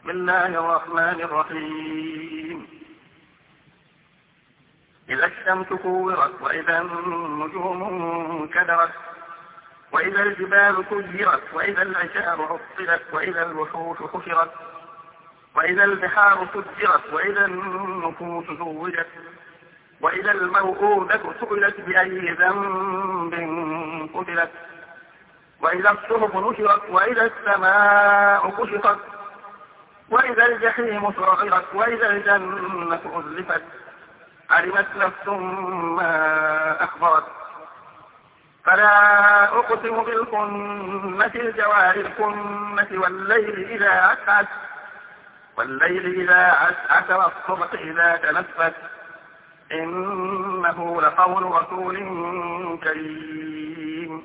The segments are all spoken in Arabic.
بسم الله الرحمن الرحيم. إذا الشمس كورت وإذا النجوم انكدرت وإذا الجبال سيرت وإذا العشار عطلت وإذا الوحوش حشرت وإذا البحار سجرت وإذا النفوس زوجت وإذا الموءودة سئلت بأي ذنب قتلت وإذا الصحف نشرت وإذا السماء كشطت وإذا الجحيم سعرت وإذا الجنة أزلفت علمت نفس ما أخبرت. فلا أقسم بالخنس الجوار الكنس والليل إذا عسعس والصبح إذا تنفس إنه لقول رسول كريم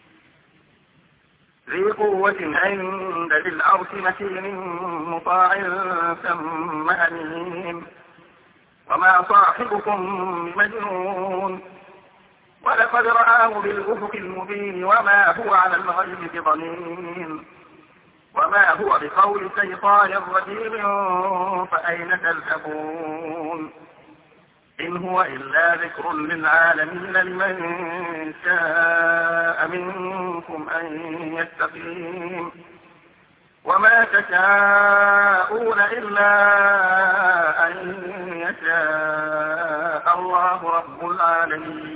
ذي قوة عند ذي العرش مكين مطاع ثم أمين وما صاحبكم بمجنون ولقد رآه بالأفق المبين وما هو على الغيب بضنين وما هو بقول شيطان رجيم فأين تذهبون إن هو إلا ذكر للعالمين لمن شاء منكم أن يستقيم وما تشاءون إلا أن يشاء الله رب العالمين.